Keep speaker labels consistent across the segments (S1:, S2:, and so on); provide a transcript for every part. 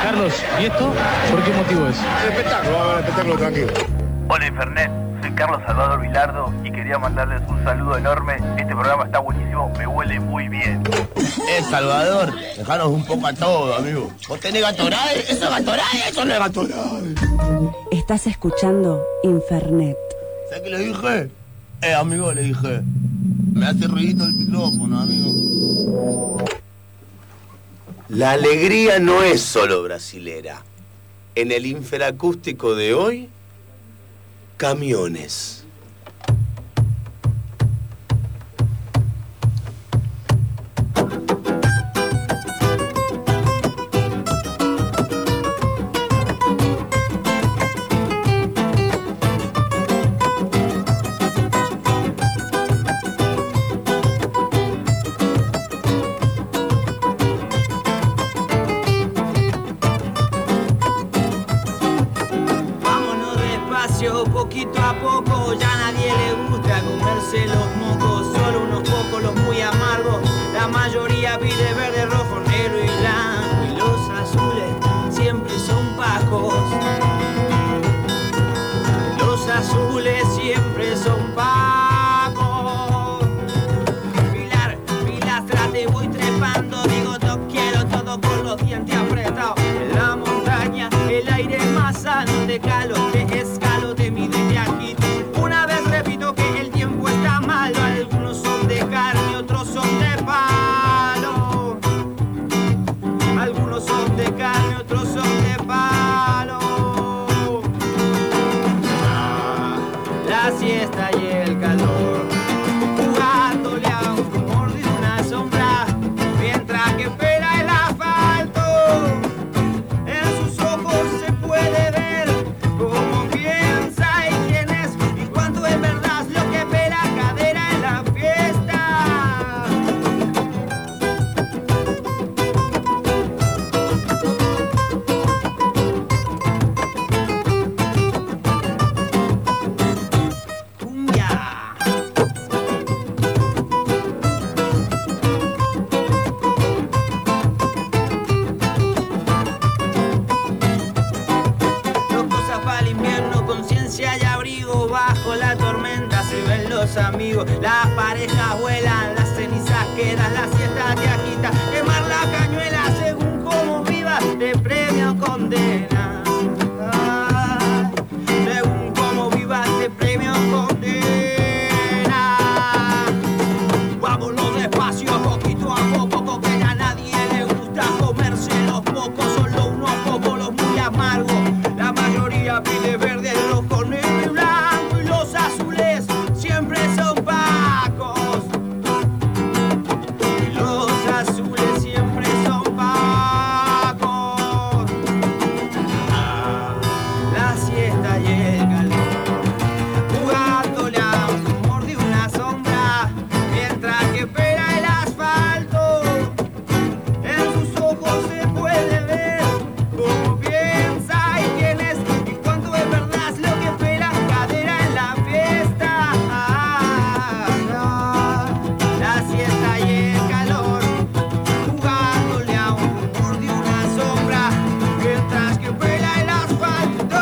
S1: Carlos, ¿y esto? ¿Por qué motivo es?
S2: El espectáculo, vamos a ver el espectáculo tranquilo.
S3: Hola Infernet, soy Carlos Salvador Vilardo y quería mandarles un saludo enorme. Este programa está buenísimo, me huele muy bien.
S4: Salvador, dejanos un poco a todo, amigo. ¿Vos tenés Gatorade? ¿Eso es Gatorade? Eso no es Gatorade.
S5: Estás escuchando Infernet.
S4: ¿Sabes qué le dije? Amigo, le dije. Me hace ruidito el micrófono, amigo. La alegría no es solo brasilera. En el Inferacústico de hoy, camiones.
S6: Poquito a poco, ya a nadie le gusta comerse los mocos, solo unos pocos los muy amargos, la mayoría pide verde, rojo, negro y blanco, y los azules siempre son pacos. Los azules siempre son pacos. Pilastra, te voy trepando, digo no quiero todo con los dientes apretados. En la montaña el aire es más sano, de calor, de escalo, de mi de aquí. Una vez repito que el tiempo está malo, algunos son de carne, otros son de palo. Algunos son de carne, otros son de palo. La siesta y el calor, jugándole a un rumor de una sombra, mientras que espera el asfalto. En sus ojos se puede ver cómo piensa y quién es y cuánto es verdad lo que ve la cadera en la fiesta. Cumbia. Dos cosas para el invierno, conciencia y abrigo. Bajo la tormenta se ven los amigos. Las parejas vuelan, las cenizas quedan, la siesta te agita. Quemar la cañuela según cómo vivas, te premio condena. Según cómo vivas, te premio condena. Vámonos despacio, poquito a poco, que ya a nadie le gusta comerse los mocos, solo unos pocos los muy amargos. La mayoría pide verde, rojo, negro y blanco, y los azules siempre son pacos. Y los azules siempre son pacos. La siesta y el calor, jugándole a un rumor de una sombra, mientras que espera el asfalto. En sus ojos se puede ver cómo piensa y quién es y cuánto es verdad lo que espera cadera en la fiesta. La siesta y el calor, jugándole a un rumor de una sombra, mientras que vuela el asfalto.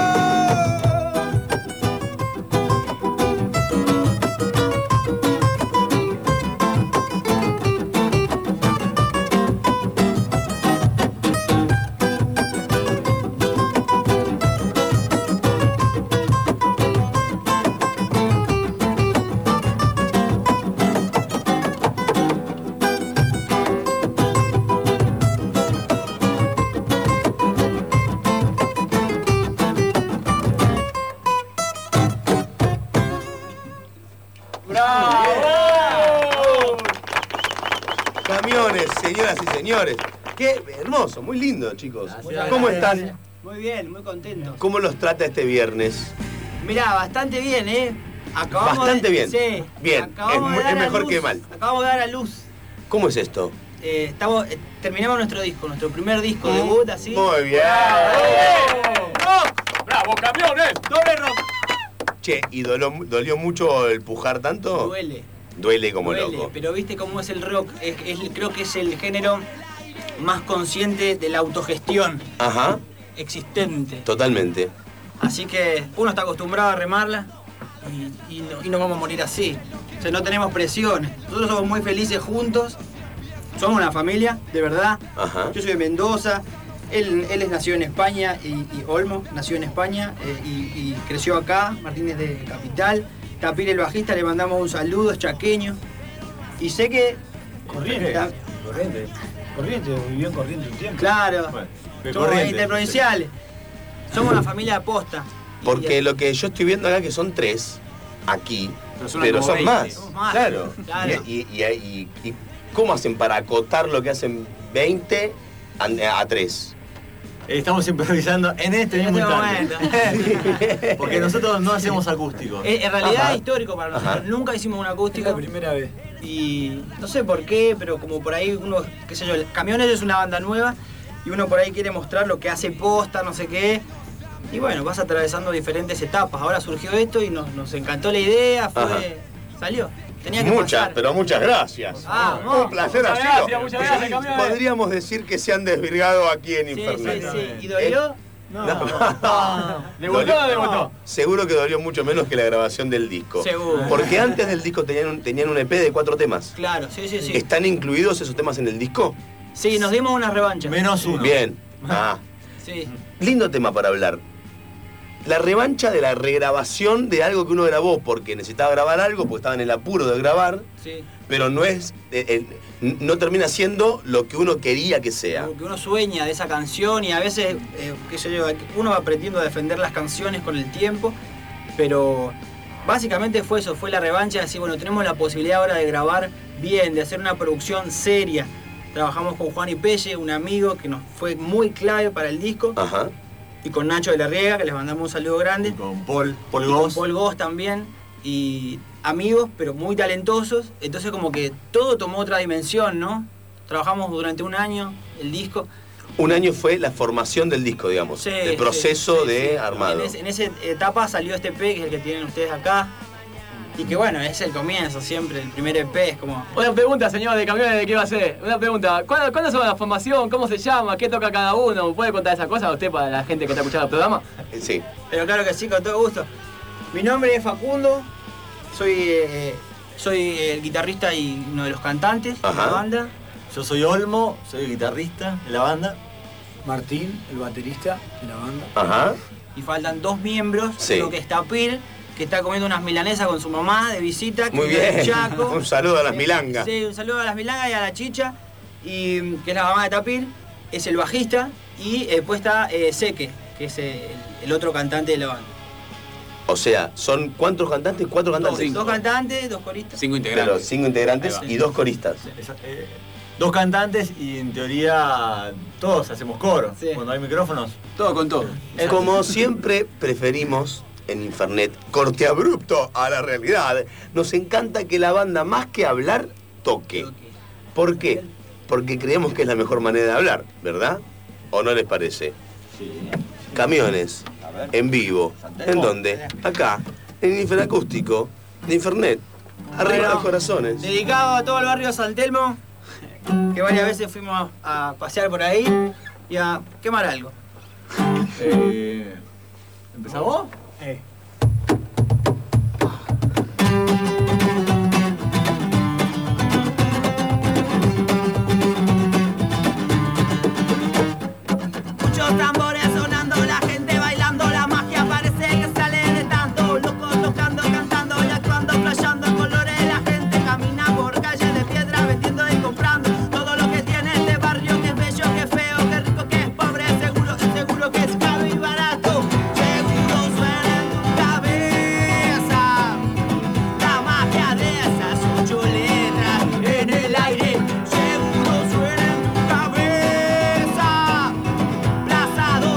S4: Camiones, señoras y señores. Qué hermoso, muy lindo, chicos. ¿Cómo están?
S6: Muy bien, muy contento.
S4: ¿Cómo los trata este viernes?
S6: Mirá, bastante bien, ¿eh? Acabamos
S4: Bastante bien.
S6: Sí.
S4: Bien,
S6: Acabamos de
S4: es
S6: dar a
S4: mejor
S6: luz.
S4: que mal.
S6: Acabamos de dar a luz.
S4: ¿Cómo es esto?
S6: Terminamos nuestro disco, nuestro primer disco debut, así.
S4: Muy bien.
S6: ¡Rock!
S1: ¡Bravo, camiones!
S6: ¡Doble rock!
S4: Che, ¿y dolió mucho el pujar tanto?
S6: Duele.
S4: Duele como
S6: Duele,
S4: loco.
S6: pero viste cómo es el rock. Creo que es el género más consciente de la autogestión
S4: Ajá,
S6: existente.
S4: totalmente.
S6: Así que uno está acostumbrado a remarla y no vamos a morir así. O sea, no tenemos presiones. Nosotros somos muy felices juntos. Somos una familia, de verdad.
S4: Ajá.
S6: Yo soy de Mendoza. Él es nacido en España y Olmo nació en España y creció acá. Martín es de Capital. Tapir, el bajista, le mandamos un saludo, es chaqueño. Y sé que...
S7: Corrientes, vivió en Corrientes un tiempo.
S6: Claro,
S7: Bueno, de
S6: somos
S7: Corrientes.
S6: interprovinciales. Somos una familia de posta.
S4: Porque lo que yo estoy viendo acá que son 3 aquí, pero son
S1: 20.
S4: más.
S6: Somos más.
S4: Claro.
S6: Claro.
S4: Y ¿cómo hacen para acotar lo que hacen 20 a 3?
S7: Estamos improvisando en este mismo instante.
S6: momento.
S7: Porque nosotros no hacemos acústico.
S6: En realidad
S4: Ajá.
S6: es histórico para nosotros.
S4: Ajá.
S6: Nunca hicimos un
S7: Es
S6: acústico.
S7: la primera vez.
S6: Y no sé por qué, pero como por ahí uno, qué sé yo, Camiones es una banda nueva y uno por ahí quiere mostrar lo que hace posta, no sé qué. Y bueno, vas atravesando diferentes etapas. Ahora surgió esto y nos encantó la idea,
S4: Ajá.
S6: salió. Tenía que
S4: Muchas,
S6: pasar.
S4: pero muchas gracias.
S6: Ah, no.
S4: Un placer
S1: Muchas
S4: ha
S1: gracias,
S4: sido.
S1: muchas gracias, campeones.
S4: Podríamos decir que se han desvirgado aquí en
S6: Sí,
S4: Infernet.
S6: sí, sí. ¿Y dolió?
S1: ¿Le gustó o no le gustó?
S4: Seguro que dolió mucho menos que la grabación del disco.
S6: Seguro.
S4: Porque antes del disco tenían un EP de 4 temas.
S6: Claro, sí, sí, sí.
S4: ¿Están incluidos esos temas en el disco?
S6: Sí, nos dimos una revancha.
S7: Menos uno.
S4: Bien. Ah,
S6: Sí.
S4: lindo tema para hablar. La revancha de la regrabación de algo que uno grabó porque necesitaba grabar algo, porque estaba en el apuro de grabar,
S6: Sí.
S4: pero no es, no termina siendo lo que uno quería que sea.
S6: Porque uno sueña de esa canción y a veces, qué sé yo, uno va aprendiendo a defender las canciones con el tiempo, pero básicamente fue eso, fue la revancha de decir, bueno, tenemos la posibilidad ahora de grabar bien, de hacer una producción seria. Trabajamos con Juan y Pelle, un amigo que nos fue muy clave para el disco,
S4: Ajá.
S6: y con Nacho de la Riega, que les mandamos un saludo grande.
S7: Y con Paul
S6: Y con
S7: Goss.
S6: Paul Goss también, y amigos, pero muy talentosos. Entonces como que todo tomó otra dimensión, ¿no? Trabajamos durante un año el disco.
S4: Un año fue la formación del disco, digamos.
S6: Sí,
S4: el proceso
S6: sí,
S4: de
S6: sí.
S4: armado.
S6: En esa etapa salió este EP, que es el que tienen ustedes acá. Y que bueno, es el comienzo siempre, el primer EP es como...
S1: Una pregunta, señor de camiones, ¿de qué va a ser? Una pregunta, ¿cuándo se va la formación? ¿Cómo se llama? ¿Qué toca cada uno? ¿Puede contar esas cosas a usted para la gente que está escuchando el programa?
S4: Sí.
S6: Pero claro que sí, con todo gusto. Mi nombre es Facundo, soy el guitarrista y uno de los cantantes de
S4: Ajá.
S6: la banda.
S7: Yo soy Olmo, soy el guitarrista de la banda.
S8: Martín, el baterista de la banda.
S4: Ajá.
S6: Y faltan 2 miembros,
S4: Sí.
S6: uno que es Tapir, que está comiendo unas milanesas con su mamá de visita, que
S4: Muy
S6: vive en
S4: bien.
S6: Chaco.
S4: Un saludo a las milangas.
S6: Sí, un saludo a las milangas y a la chicha, y que es la mamá de Tapir, es el bajista, y después está Seque, que es el otro cantante de la banda.
S4: O sea, ¿son cuántos cantantes? 4 cantantes.
S6: 2 cantantes, 2 coristas.
S1: 5
S4: Claro, 5 integrantes
S1: Ahí va.
S4: y 2 coristas.
S7: Dos cantantes y en teoría todos hacemos coro.
S6: Sí.
S7: Cuando hay micrófonos.
S1: Todo con todo.
S4: Como siempre preferimos en Infernet corte abrupto a la realidad. Nos encanta que la banda, más que hablar, toque. ¿Por qué? Porque creemos que es la mejor manera de hablar, ¿verdad? ¿O no les parece?
S7: Sí.
S4: Camiones, en vivo. ¿En dónde? Acá, en Inferacústico, de Infernet. Arriba
S6: Bueno,
S4: los corazones.
S6: Dedicado a todo el barrio de San Telmo, que varias veces fuimos a pasear por ahí y a quemar algo.
S7: ¿Empezamos?
S6: Muchos tambores sonando, la gente bailando, la magia parece que sale de tanto. Locos tocando, cantando y actuando, flasheando en colores. La gente camina por calles de piedra, vendiendo y comprando todo lo que tiene este barrio, que es bello, que es feo, que es rico, que es pobre, seguro que es caro y barato. Seguro suena en tu cabeza la magia de esas 8 letras en el aire. Seguro suena en tu cabeza. Plaza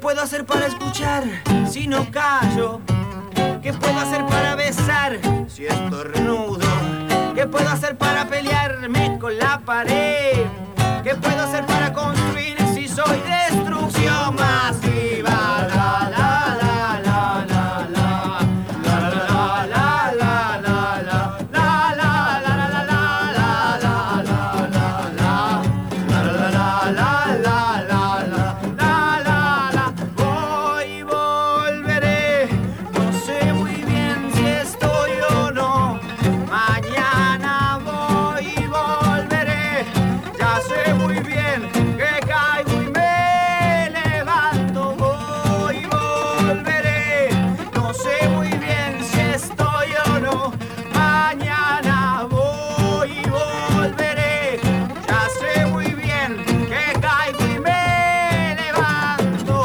S6: puedo hacer para escuchar si no callo? ¿Qué puedo hacer para besar si estornudo? ¿Qué puedo hacer para pelearme con la pared? ¿Qué puedo hacer para construir si soy destrucción masiva? La la la la la la la la la la la la la la la la la la la. Voy y volveré, no sé muy bien si estoy o no. Mañana voy y volveré, ya sé muy bien que caigo y me levanto. Voy y volveré, no sé muy bien si estoy o no. Mañana voy y volveré, ya sé muy bien que caigo y me levanto.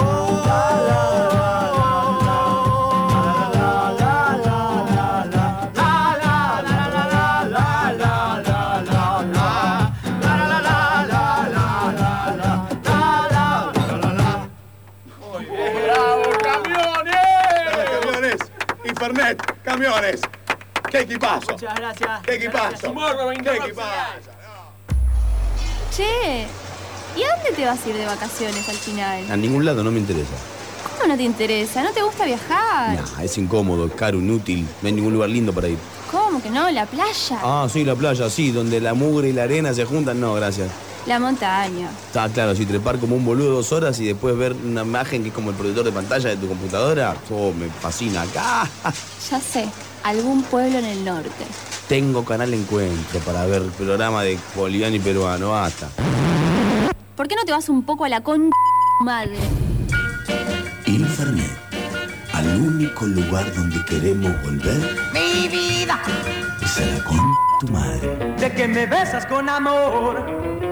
S2: Camiones, Infernet, camiones. ¡Qué equipazo!
S6: Muchas gracias.
S2: ¡Qué equipazo! ¡Qué equipazo!
S9: Che, ¿y a dónde te vas a ir de vacaciones al final?
S4: A ningún lado, no me interesa.
S9: ¿Cómo no te interesa? ¿No te gusta viajar?
S4: Nah, es incómodo, caro, inútil. No hay ningún lugar lindo para ir.
S9: ¿Cómo que no? ¿La playa?
S4: Ah, sí, la playa, sí, donde la mugre y la arena se juntan. No, gracias.
S9: La montaña.
S4: Está claro, si trepar como un boludo 2 horas y después ver una imagen que es como el proyector de pantalla de tu computadora, me fascina. Acá
S9: Ya sé, algún pueblo en el norte.
S4: tengo canal Encuentro para ver programa de boliviano y peruano, basta.
S9: ¿Por qué no te vas un poco a la con madre?
S10: Infernet, al único lugar donde queremos volver.
S6: Mi vida,
S10: Es a la con tu madre.
S6: de que me besas con amor.